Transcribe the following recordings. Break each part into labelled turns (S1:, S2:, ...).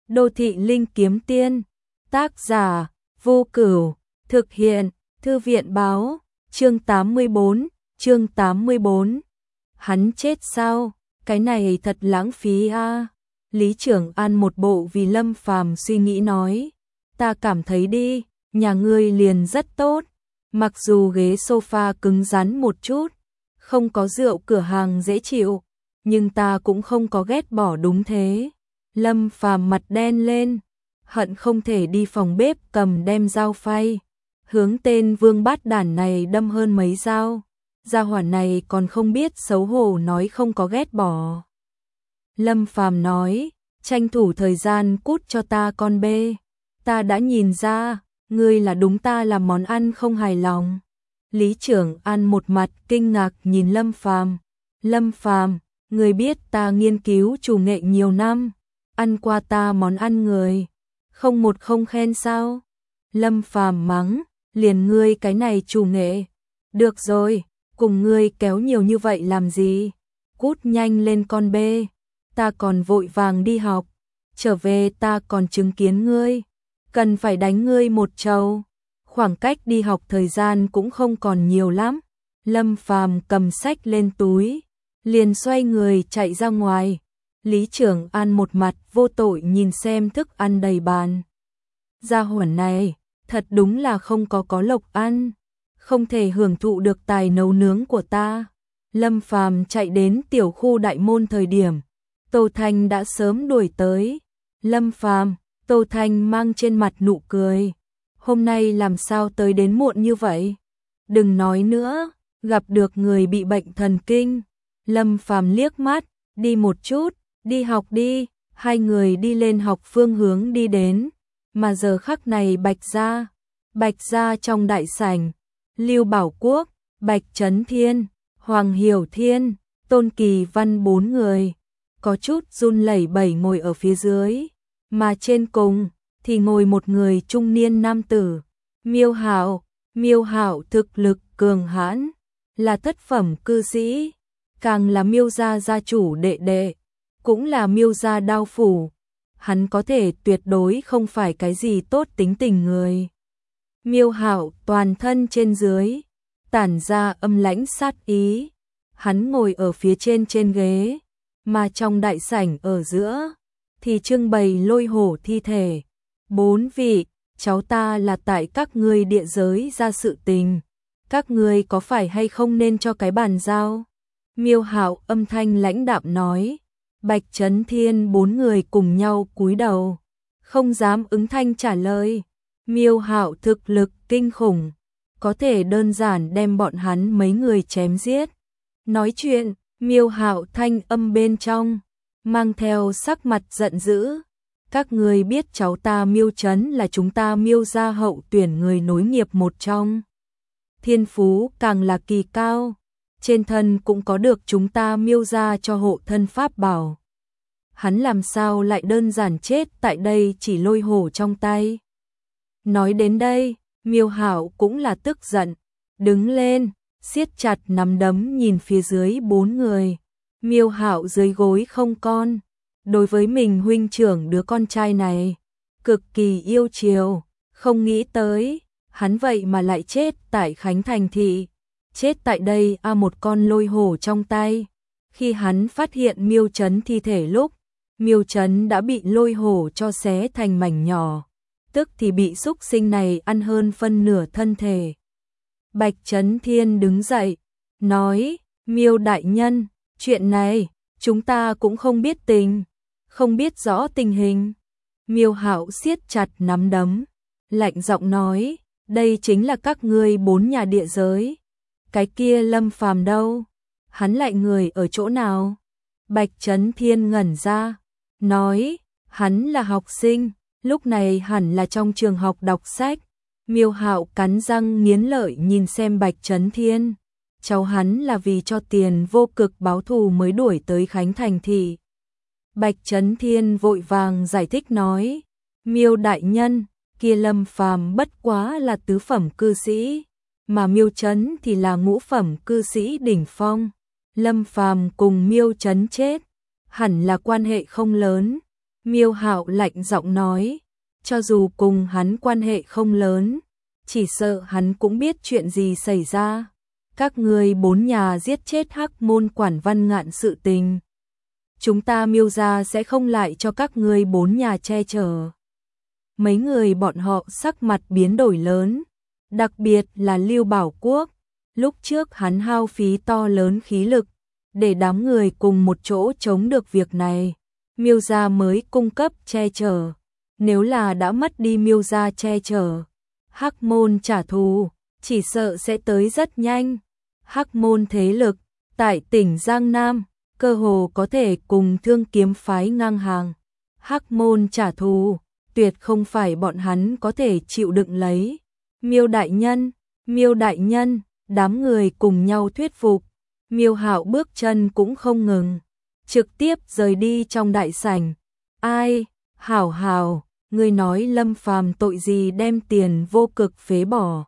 S1: Đô thị linh kiếm tiên, tác giả Vô Cửu, thực hiện Thư viện báo, chương 84. Hắn chết sao? Cái này thật lãng phí a. Lý Trưởng An một bộ vì Lâm Phàm suy nghĩ nói, ta cảm thấy đi, nhà ngươi liền rất tốt, mặc dù ghế sofa cứng rắn một chút, không có rượu cửa hàng dễ chịu, nhưng ta cũng không có ghét bỏ đúng thế. Lâm Phàm mặt đen lên, hận không thể đi phòng bếp cầm đem dao phay, hướng tên vương bát đản này đâm hơn mấy dao. Gia hỏa này còn không biết xấu hổ nói không có ghét bỏ. Lâm Phàm nói, tranh thủ thời gian cút cho ta con bê. Ta đã nhìn ra, ngươi là đúng ta làm món ăn không hài lòng. Lý Trưởng An một mặt kinh ngạc nhìn Lâm Phàm. Lâm Phàm, ngươi biết ta nghiên cứu chủ nghệ nhiều năm, ăn qua ta món ăn người, không một không khen sao? Lâm Phàm mắng, liền ngươi cái này chủ nghệ. Được rồi, cùng ngươi kéo nhiều như vậy làm gì? Cút nhanh lên con bê, ta còn vội vàng đi học, trở về ta còn chứng kiến ngươi, cần phải đánh ngươi một trầu. Khoảng cách đi học thời gian cũng không còn nhiều lắm. Lâm Phàm cầm sách lên túi, liền xoay người chạy ra ngoài. Lý Trưởng An một mặt vô tội nhìn xem thức ăn đầy bàn. Gia hỏa này, thật đúng là không có lộc ăn, không thể hưởng thụ được tài nấu nướng của ta. Lâm Phàm chạy đến tiểu khu đại môn thời điểm, Tô Thanh đã sớm đuổi tới. Lâm Phàm, Tô Thanh mang trên mặt nụ cười. Hôm nay làm sao tới đến muộn như vậy? Đừng nói nữa, gặp được người bị bệnh thần kinh. Lâm Phàm liếc mắt, đi một chút, đi học đi. Hai người đi lên học phương hướng đi đến. Mà giờ khắc này Bạch gia trong đại sảnh, Lưu Bảo Quốc, Bạch Chấn Thiên, Hoàng Hiểu Thiên, Tôn Kỳ Văn bốn người, có chút run lẩy bẩy ngồi ở phía dưới, mà trên cùng thì ngồi một người trung niên nam tử, Miêu Hạo thực lực cường hãn, là thất phẩm cư sĩ, càng là Miêu gia gia chủ đệ đệ, cũng là Miêu gia đao phủ, hắn có thể tuyệt đối không phải cái gì tốt tính tình người. Miêu Hạo toàn thân trên dưới tản ra âm lãnh sát ý, hắn ngồi ở phía trên ghế, mà trong đại sảnh ở giữa thì trưng bày lôi hổ thi thể. 4 vị, cháu ta là tại các ngươi địa giới ra sự tình, các ngươi có phải hay không nên cho cái bàn giao? Miêu Hạo âm thanh lãnh đạm nói. Bạch Chấn Thiên bốn người cùng nhau cúi đầu, không dám ứng thanh trả lời. Miêu Hạo thực lực kinh khủng, có thể đơn giản đem bọn hắn mấy người chém giết. Nói chuyện, Miêu Hạo thanh âm bên trong mang theo sắc mặt giận dữ. Các ngươi biết cháu ta Miêu Chấn là chúng ta Miêu gia hậu tuyển người nối nghiệp một trong. Thiên phú càng là kỳ cao, trên thân cũng có được chúng ta Miêu gia cho hộ thân pháp bảo. Hắn làm sao lại đơn giản chết tại đây chỉ lôi hổ trong tay? Nói đến đây, Miêu Hạo cũng là tức giận, đứng lên, siết chặt nắm đấm nhìn phía dưới 4 người. Miêu Hạo dưới gối không con, đối với mình huynh trưởng đứa con trai này, cực kỳ yêu chiều, không nghĩ tới, hắn vậy mà lại chết tại Khánh Thành thị, chết tại đây một con lôi hổ trong tay. Khi hắn phát hiện Miêu Chấn thi thể lúc, Miêu Chấn đã bị lôi hổ cho xé thành mảnh nhỏ, tức thì bị xúc sinh này ăn hơn phân nửa thân thể. Bạch Chấn Thiên đứng dậy, nói, Miêu đại nhân, chuyện này, chúng ta cũng không biết rõ tình hình. Miêu Hạo siết chặt nắm đấm, lạnh giọng nói, đây chính là các ngươi 4 nhà địa giới. Cái kia Lâm Phàm đâu? Hắn lại người ở chỗ nào? Bạch Chấn Thiên ngẩn ra, nói, hắn là học sinh, lúc này hẳn là trong trường học đọc sách. Miêu Hạo cắn răng nghiến lợi nhìn xem Bạch Chấn Thiên, cháu hắn là vì cho tiền vô cực báo thù mới đuổi tới Khánh Thành thị. Bạch Chấn Thiên vội vàng giải thích nói, Miêu đại nhân, kia Lâm Phàm bất quá là tứ phẩm cư sĩ, mà Miêu Chấn thì là ngũ phẩm cư sĩ đỉnh phong. Lâm Phàm cùng Miêu Chấn chết, hẳn là quan hệ không lớn. Miêu Hạo lạnh giọng nói, cho dù cùng hắn quan hệ không lớn, chỉ sợ hắn cũng biết chuyện gì xảy ra. Các ngươi 4 nhà giết chết Hắc Môn Quản Văn Ngạn sự tình, chúng ta Miêu gia sẽ không lại cho các ngươi 4 nhà che chở. Mấy người bọn họ sắc mặt biến đổi lớn, đặc biệt là Lưu Bảo Quốc. Lúc trước hắn hao phí to lớn khí lực để đám người cùng một chỗ chống được việc này, Miêu gia mới cung cấp che chở. Nếu là đã mất đi Miêu gia che chở, Hắc Môn trả thù chỉ sợ sẽ tới rất nhanh. Hắc Môn thế lực tại tỉnh Giang Nam cơ hồ có thể cùng Thương Kiếm phái ngang hàng. Hắc Môn trả thù tuyệt không phải bọn hắn có thể chịu đựng lấy. Miêu đại nhân, đám người cùng nhau thuyết phục. Miêu Hạo bước chân cũng không ngừng, trực tiếp rời đi trong đại sảnh. Ai, Hảo, ngươi nói Lâm Phàm tội gì đem tiền vô cực phế bỏ.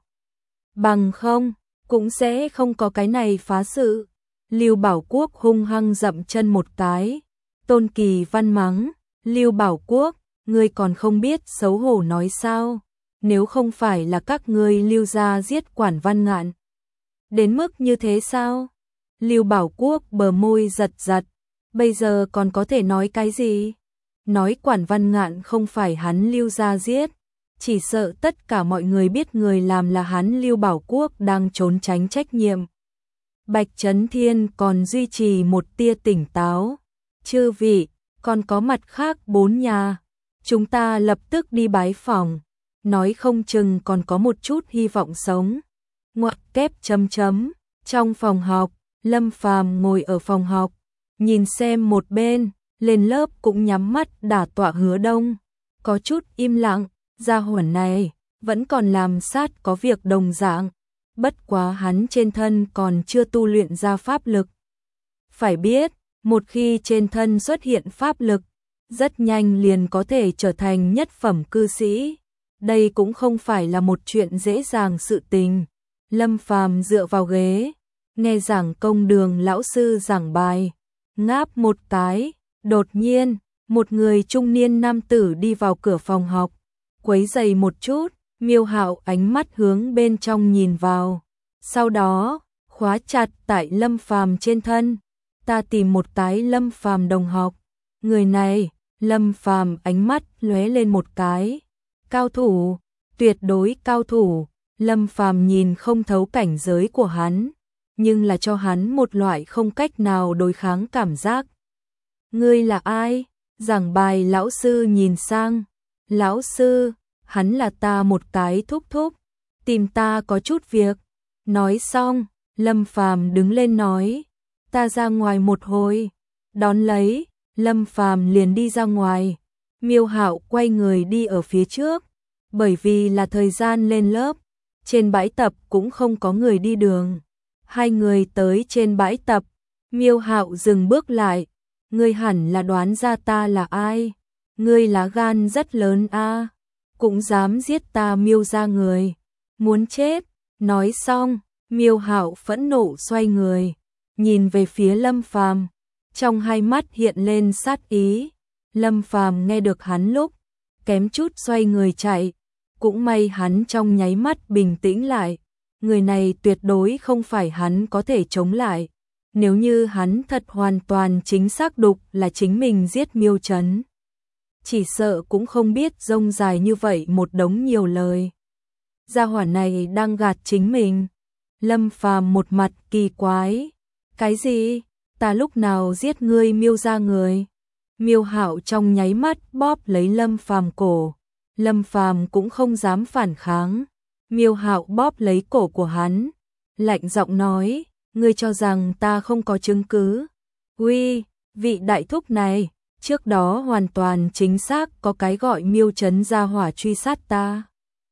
S1: Bằng không, cũng sẽ không có cái này phá sự. Lưu Bảo Quốc hung hăng dậm chân một cái. Tôn Kỳ Văn mắng, Lưu Bảo Quốc, ngươi còn không biết xấu hổ nói sao? Nếu không phải là các ngươi Lưu gia giết Quản Văn Ngạn, đến mức như thế sao? Lưu Bảo Quốc bờ môi giật giật, bây giờ còn có thể nói cái gì? Nói Quản Văn Ngạn không phải hắn Lưu gia giết, chỉ sợ tất cả mọi người biết người làm là hắn Lưu Bảo Quốc đang trốn tránh trách nhiệm. Bạch Chấn Thiên còn duy trì một tia tỉnh táo. Chư vị, còn có mặt khác 4 nhà, chúng ta lập tức đi bái phỏng, nói không chừng còn có một chút hy vọng sống. Ngoặc kép chấm. Trong phòng học, Lâm Phàm ngồi ở phòng học, nhìn xem một bên, lên lớp cũng nhắm mắt đả tọa Hứa Đông, có chút im lặng. Gia hỏa này vẫn còn làm sát có việc đồng dạng, bất quá hắn trên thân còn chưa tu luyện ra pháp lực. Phải biết, một khi trên thân xuất hiện pháp lực, rất nhanh liền có thể trở thành nhất phẩm cư sĩ. Đây cũng không phải là một chuyện dễ dàng sự tình. Lâm Phàm dựa vào ghế, nghe giảng công Đường lão sư giảng bài, ngáp một cái, đột nhiên, một người trung niên nam tử đi vào cửa phòng học, quấy rầy một chút. Miêu Hạo ánh mắt hướng bên trong nhìn vào, sau đó khóa chặt tại Lâm Phàm trên thân. Ta tìm một cái Lâm Phàm đồng học. Người này, Lâm Phàm ánh mắt lóe lên một cái. Cao thủ, tuyệt đối cao thủ. Lâm Phàm nhìn không thấu cảnh giới của hắn, nhưng là cho hắn một loại không cách nào đối kháng cảm giác. Ngươi là ai? Giảng bài lão sư nhìn sang. Lão sư, hắn là ta một cái thúc thúc, tìm ta có chút việc. Nói xong, Lâm Phàm đứng lên nói, ta ra ngoài một hồi. Đón lấy, Lâm Phàm liền đi ra ngoài. Miêu Hạo quay người đi ở phía trước, bởi vì là thời gian lên lớp, trên bãi tập cũng không có người đi đường. Hai người tới trên bãi tập, Miêu Hạo dừng bước lại, ngươi hẳn là đoán ra ta là ai. Ngươi lá gan rất lớn a, cũng dám giết ta Miêu gia người, muốn chết. Nói xong, Miêu Hạo phẫn nộ xoay người, nhìn về phía Lâm Phàm, trong hai mắt hiện lên sát ý. Lâm Phàm nghe được hắn lúc, kém chút xoay người chạy, cũng may hắn trong nháy mắt bình tĩnh lại. Người này tuyệt đối không phải hắn có thể chống lại. Nếu như hắn thật hoàn toàn chính xác đục là chính mình giết Miêu Trấn, chỉ sợ cũng không biết rông dài như vậy một đống nhiều lời. Gia hỏa này đang gạt chính mình. Lâm Phàm một mặt kỳ quái. Cái gì? Ta lúc nào giết ngươi Miêu gia người? Miêu Hạo trong nháy mắt bóp lấy Lâm Phàm cổ. Lâm Phàm cũng không dám phản kháng. Miêu Hạo bóp lấy cổ của hắn, lạnh giọng nói, ngươi cho rằng ta không có chứng cứ? Uy, vị đại thúc này, trước đó hoàn toàn chính xác có cái gọi Miêu Trấn gia hỏa truy sát ta.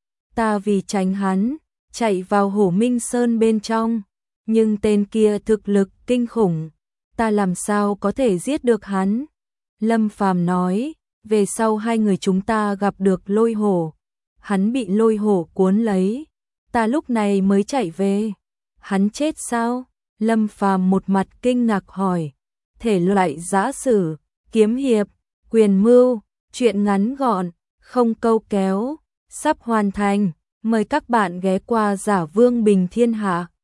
S1: Ta vì tránh hắn, chạy vào Hổ Minh Sơn bên trong, nhưng tên kia thực lực kinh khủng, ta làm sao có thể giết được hắn? Lâm Phàm nói, về sau hai người chúng ta gặp được Lôi Hổ, hắn bị Lôi Hổ cuốn lấy, ta lúc này mới chạy về. Hắn chết sao? Lâm Phàm một mặt kinh ngạc hỏi. Thể loại giã sử, kiếm hiệp, quyền mưu, Chuyện ngắn gọn, không câu kéo, sắp hoàn thành. Mời các bạn ghé qua Giả Vương Bình Thiên Hạ.